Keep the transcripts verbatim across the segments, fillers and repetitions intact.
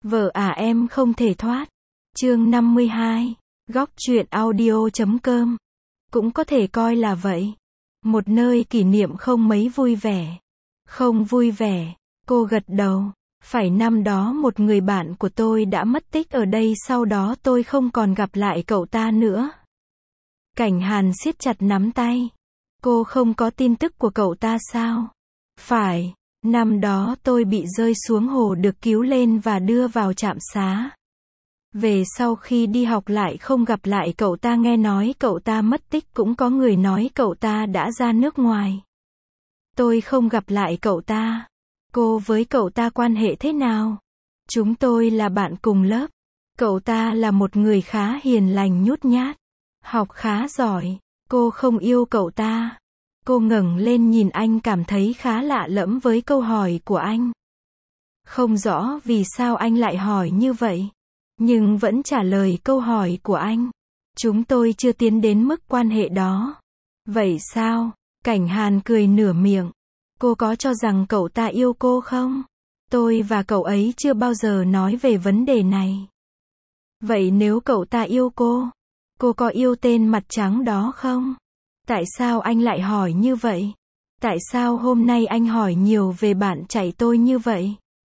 Vợ à em không thể thoát. Chương năm mươi hai. Góc truyện audio chấm com. Cũng có thể coi là vậy. Một nơi kỷ niệm không mấy vui vẻ. Không vui vẻ. Cô gật đầu. Phải năm đó một người bạn của tôi đã mất tích ở đây, sau đó tôi không còn gặp lại cậu ta nữa. Cảnh Hàn siết chặt nắm tay. Cô không có tin tức của cậu ta sao? Phải. Năm đó tôi bị rơi xuống hồ được cứu lên và đưa vào trạm xá. Về sau khi đi học lại không gặp lại cậu ta, nghe nói cậu ta mất tích, cũng có người nói cậu ta đã ra nước ngoài. Tôi không gặp lại cậu ta. Cô với cậu ta quan hệ thế nào? Chúng tôi là bạn cùng lớp. Cậu ta là một người khá hiền lành, nhút nhát, học khá giỏi. Cô không yêu cậu ta. Cô ngẩng lên nhìn anh, cảm thấy khá lạ lẫm với câu hỏi của anh. Không rõ vì sao anh lại hỏi như vậy, nhưng vẫn trả lời câu hỏi của anh. Chúng tôi chưa tiến đến mức quan hệ đó. Vậy sao? Cảnh Hàn cười nửa miệng. Cô có cho rằng cậu ta yêu cô không? Tôi và cậu ấy chưa bao giờ nói về vấn đề này. Vậy nếu cậu ta yêu cô, cô có yêu tên mặt trắng đó không? Tại sao anh lại hỏi như vậy? Tại sao hôm nay anh hỏi nhiều về bạn trai tôi như vậy?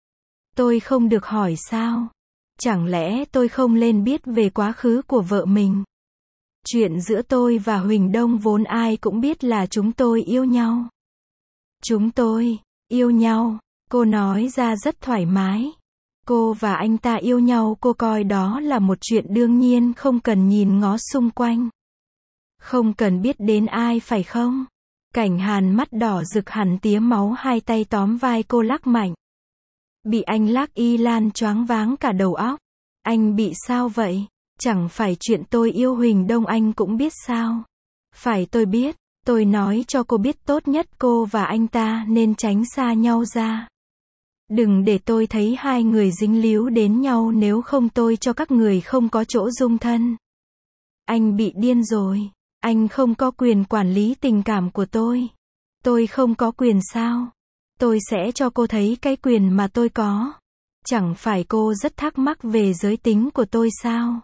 Tôi không được hỏi sao? Chẳng lẽ tôi không nên biết về quá khứ của vợ mình? Chuyện giữa tôi và Huỳnh Đông vốn ai cũng biết là chúng tôi yêu nhau. Chúng tôi yêu nhau, cô nói ra rất thoải mái. Cô và anh ta yêu nhau, cô coi đó là một chuyện đương nhiên, không cần nhìn ngó xung quanh. Không cần biết đến ai, phải không? Cảnh Hàn mắt đỏ rực hẳn tía máu, hai tay tóm vai cô lắc mạnh. Bị anh lắc Y Lan choáng váng cả đầu óc. Anh bị sao vậy? Chẳng phải chuyện tôi yêu Huỳnh Đông anh cũng biết sao? Phải, tôi biết. Tôi nói cho cô biết, tốt nhất cô và anh ta nên tránh xa nhau ra. Đừng để tôi thấy hai người dính líu đến nhau, nếu không tôi cho các người không có chỗ dung thân. Anh bị điên rồi. Anh không có quyền quản lý tình cảm của tôi. Tôi không có quyền sao? Tôi sẽ cho cô thấy cái quyền mà tôi có. Chẳng phải cô rất thắc mắc về giới tính của tôi sao?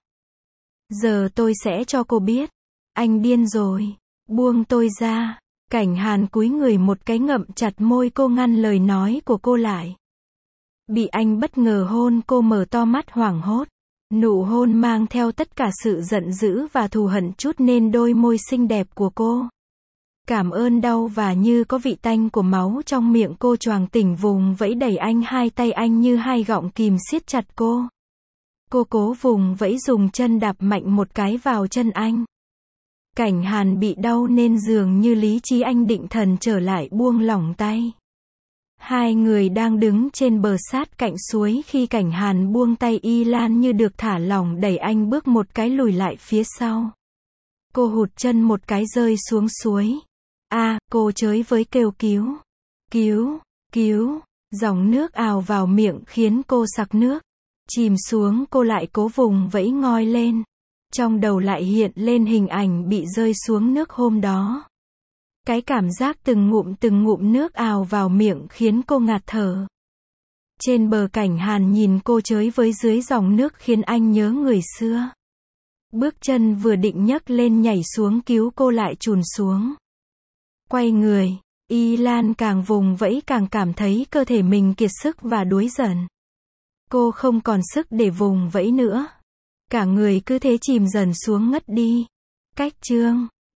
Giờ tôi sẽ cho cô biết. Anh điên rồi. Buông tôi ra. Cảnh Hàn cúi người một cái ngậm chặt môi cô, ngăn lời nói của cô lại. Bị anh bất ngờ hôn, cô mở to mắt hoảng hốt. Nụ hôn mang theo tất cả sự giận dữ và thù hận chút nên đôi môi xinh đẹp của cô. Cảm ơn đau và như có vị tanh của máu trong miệng cô, choàng tỉnh vùng vẫy đẩy anh, hai tay anh như hai gọng kìm siết chặt cô. Cô cố vùng vẫy, dùng chân đạp mạnh một cái vào chân anh. Cảnh Hàn bị đau nên dường như lý trí anh định thần trở lại, buông lỏng tay. Hai người đang đứng trên bờ sát cạnh suối, khi Cảnh Hàn buông tay, Y Lan như được thả lỏng đẩy anh bước một cái lùi lại phía sau. Cô hụt chân một cái rơi xuống suối. A, à, cô chới với kêu cứu. Cứu, cứu. Dòng nước ào vào miệng khiến cô sặc nước. Chìm xuống, cô lại cố vùng vẫy ngoi lên. Trong đầu lại hiện lên hình ảnh bị rơi xuống nước hôm đó. Cái cảm giác từng ngụm từng ngụm nước ào vào miệng khiến cô ngạt thở. Trên bờ, Cảnh Hàn nhìn cô chới với dưới dòng nước khiến anh nhớ người xưa. Bước chân vừa định nhấc lên nhảy xuống cứu cô lại chùn xuống. Quay người, Y Lan càng vùng vẫy càng cảm thấy cơ thể mình kiệt sức và đuối dần. Cô không còn sức để vùng vẫy nữa. Cả người cứ thế chìm dần xuống ngất đi. Cách chương